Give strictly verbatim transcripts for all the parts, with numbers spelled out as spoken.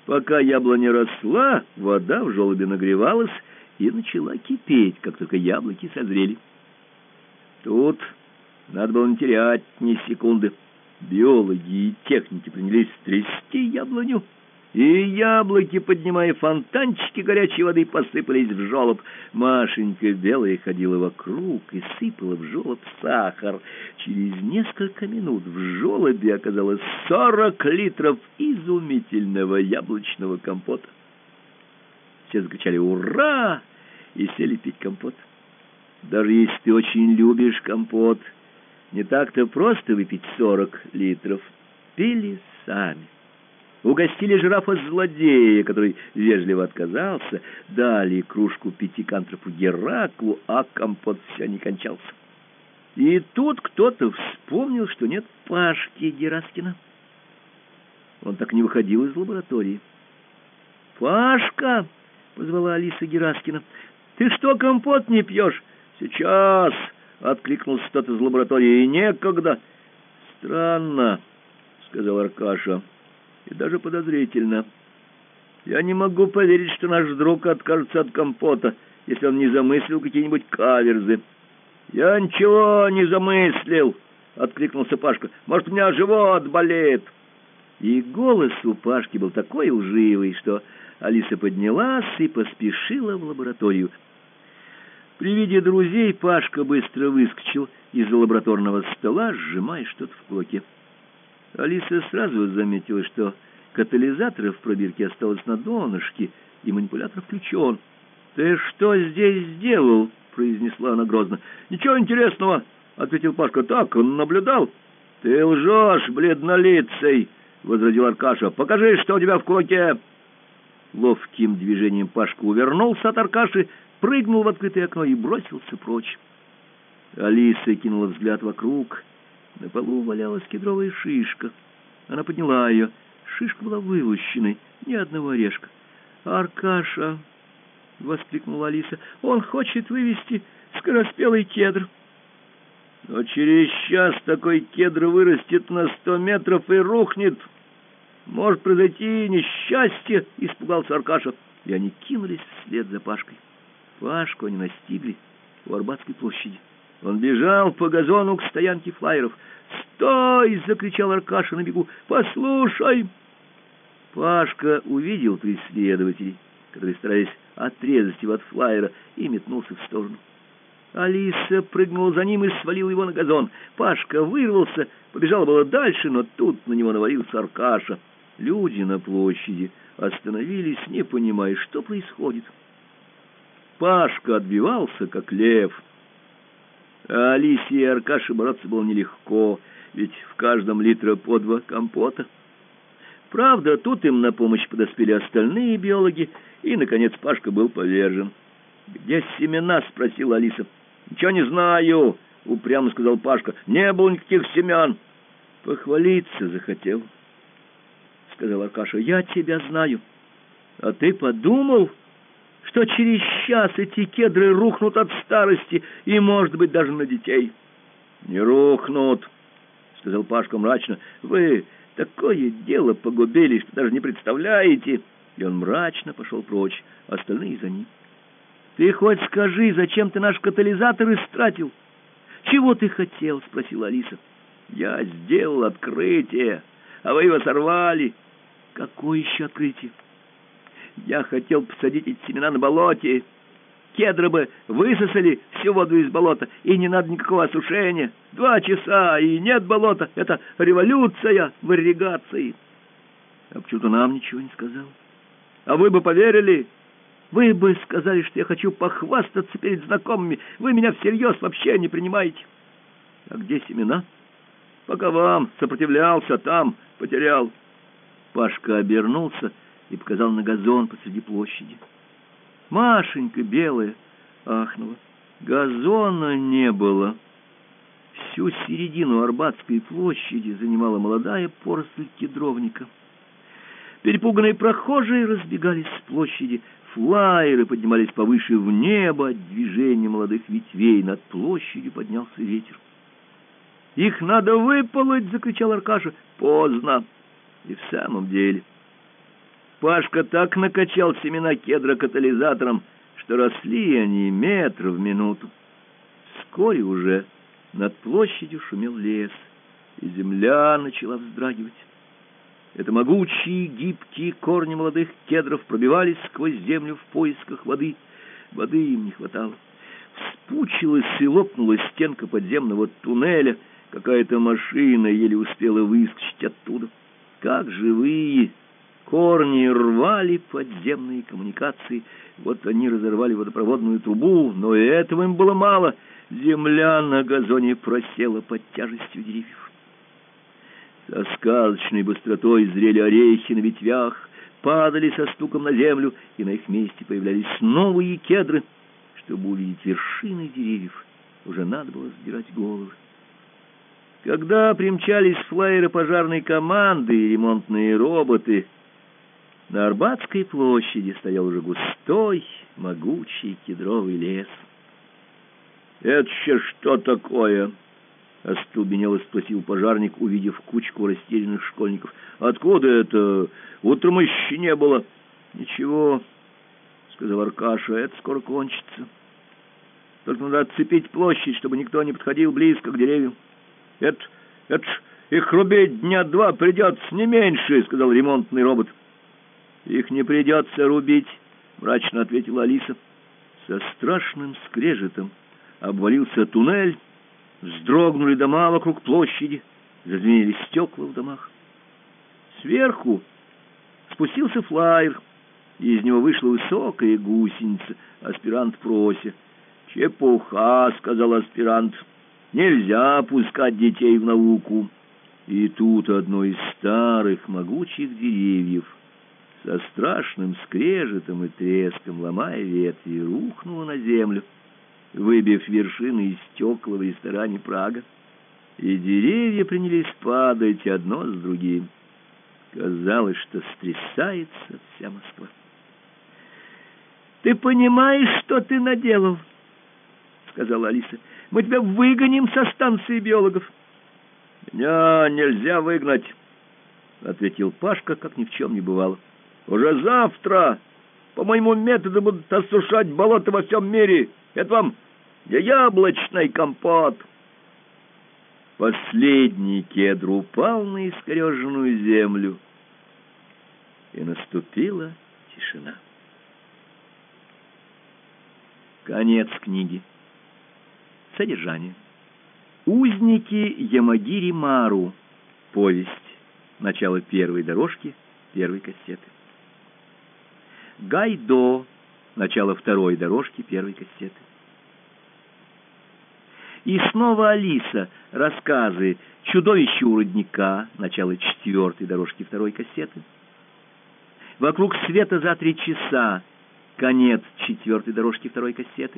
Пока яблоня росла, вода в желобе нагревалась и начала кипеть, как только яблоки созрели. Тут надо было не терять ни секунды. Биологи и техники принялись трясти яблоню, и яблоки, поднимая фонтанчики горячей воды, посыпались в желоб. Машенька белая ходила вокруг и сыпала в желоб сахар. Через несколько минут в желобе оказалось сорок литров изумительного яблочного компота. Все закричали «Ура!» и сели пить компот. Даже если ты очень любишь компот, не так-то просто выпить сорок литров. Пили сами. Угостили жирафа-злодея, который вежливо отказался, дали кружку пятикантропу Гераклу, а компот все не кончался. И тут кто-то вспомнил, что нет Пашки Гераскина. Он так не выходил из лаборатории. «Пашка!» — позвала Алиса Гераскина. «Ты что, компот не пьешь?» «Сейчас!» — откликнулся кто-то из лаборатории. «И некогда!» «Странно!» — сказал Аркаша. «И даже подозрительно. Я не могу поверить, что наш друг откажется от компота, если он не замыслил какие-нибудь каверзы». «Я ничего не замыслил!» — откликнулся Пашка. «Может, у меня живот болит?» И голос у Пашки был такой лживый, что Алиса поднялась и поспешила в лабораторию. При виде друзей Пашка быстро выскочил из-за лабораторного стола, сжимая что-то в кулаке. Алиса сразу заметила, что катализатор в пробирке осталось на донышке, и манипулятор включен. «Ты что здесь сделал?» — произнесла она грозно. «Ничего интересного», — ответил Пашка. «Так, он наблюдал». «Ты лжешь, бледнолицей», — возразил Аркаша. «Покажи, что у тебя в кулаке». Ловким движением Пашка увернулся от Аркаши, прыгнул в открытое окно и бросился прочь. Алиса кинула взгляд вокруг. На полу валялась кедровая шишка. Она подняла ее. Шишка была вылущенной, ни одного орешка. «Аркаша!» — воскликнула Алиса. «Он хочет вывести скороспелый кедр». «Но через час такой кедр вырастет на сто метров и рухнет. Может произойти несчастье», — испугался Аркаша. И они кинулись вслед за Пашкой. Пашку они настигли у Арбатской площади. Он бежал по газону к стоянке флайеров. «Стой!» — закричал Аркаша на бегу. «Послушай!» Пашка увидел преследователей, которые старались отрезать его от флайера, и метнулся в сторону. Алиса прыгнула за ним и свалила его на газон. Пашка вырвался, побежал было дальше, но тут на него навалился Аркаша. Люди на площади остановились, не понимая, что происходит. Пашка отбивался, как лев. А Алисе и Аркаше бороться было нелегко, ведь в каждом литре по два компота. Правда, тут им на помощь подоспели остальные биологи, и, наконец, Пашка был повержен. «Где семена?» — спросила Алиса. «Ничего не знаю», — упрямо сказал Пашка. «Не было никаких семян». «Похвалиться захотел», — сказал Аркаша. «Я тебя знаю. А ты подумал, что через час эти кедры рухнут от старости и, может быть, даже на детей?» «Не рухнут», — сказал Пашка мрачно. «Вы такое дело погубили, что даже не представляете». И он мрачно пошел прочь, остальные за ним. «Ты хоть скажи, зачем ты наш катализатор истратил?» «Чего ты хотел?» — спросила Алиса. «Я сделал открытие, а вы его сорвали». «Какое еще открытие?» «Я хотел посадить эти семена на болоте. Кедры бы высосали всю воду из болота, и не надо никакого осушения. Два часа, и нет болота. Это революция в ирригации». «А почему-то нам ничего не сказал?» «А вы бы поверили? Вы бы сказали, что я хочу похвастаться перед знакомыми. Вы меня всерьез вообще не принимаете». «А где семена?» «Пока вам сопротивлялся, там потерял». Пашка обернулся и показал на газон посреди площади. Машенька белая ахнула. Газона не было. Всю середину Арбатской площади занимала молодая поросль кедровника. Перепуганные прохожие разбегались с площади, флаеры поднимались повыше в небо, от движения молодых ветвей над площадью поднялся ветер. «Их надо выполоть!» — закричал Аркаша. «Поздно!» И в самом деле Пашка так накачал семена кедра катализатором, что росли они метр в минуту. Вскоре уже над площадью шумел лес, и земля начала вздрагивать. Это могучие гибкие корни молодых кедров пробивались сквозь землю в поисках воды. Воды им не хватало. Вспучилась и лопнула стенка подземного туннеля. Какая-то машина еле успела выскочить оттуда. Как живые корни рвали подземные коммуникации. Вот они разорвали водопроводную трубу, но и этого им было мало. Земля на газоне просела под тяжестью деревьев. Со сказочной быстротой зрели орехи на ветвях, падали со стуком на землю, и на их месте появлялись новые кедры. Чтобы увидеть вершины деревьев, уже надо было сдирать головы. Когда примчались флайеры пожарной команды и ремонтные роботы, на Арбатской площади стоял уже густой, могучий кедровый лес. «Это еще что такое?» — остолбенело спросил пожарник, увидев кучку растерянных школьников. «Откуда это? Утром еще не было». «Ничего», — сказал Аркаша, — «это скоро кончится. Только надо отцепить площадь, чтобы никто не подходил близко к деревьям». «Это, это их рубить дня два придется, не меньше», — сказал ремонтный робот. «Их не придется рубить», — мрачно ответила Алиса. Со страшным скрежетом обвалился туннель, вздрогнули дома вокруг площади, зазвенели стекла в домах. Сверху спустился флайер, и из него вышла высокая гусеница, аспирант Прося. «Чепуха», — сказал аспирант, — «нельзя пускать детей в науку». И тут одно из старых могучих деревьев со страшным скрежетом и треском, ломая ветви, рухнуло на землю, выбив вершины из стекла в ресторане «Прага». И деревья принялись падать одно с другим. Казалось, что стрясается вся Москва. «Ты понимаешь, что ты наделал?» — сказала Алиса. «Мы тебя выгоним со станции биологов». «Меня нельзя выгнать», — ответил Пашка, как ни в чем не бывало. «Уже завтра по моему методу будут осушать болото во всем мире. Это вам не яблочный компот». Последний кедр упал на искореженную землю, и наступила тишина. Конец книги. Содержание. Узники Ямагири-Мару. Повесть. Начало первой дорожки первой кассеты. Гайдо. Начало второй дорожки первой кассеты. И снова Алиса. Рассказы «Чудовище у родника». Начало четвертой дорожки второй кассеты. «Вокруг света за три часа». Конец четвертой дорожки второй кассеты.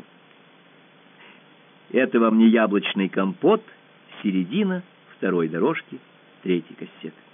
«Это вам не яблочный компот». Середина второй дорожки третьей кассеты.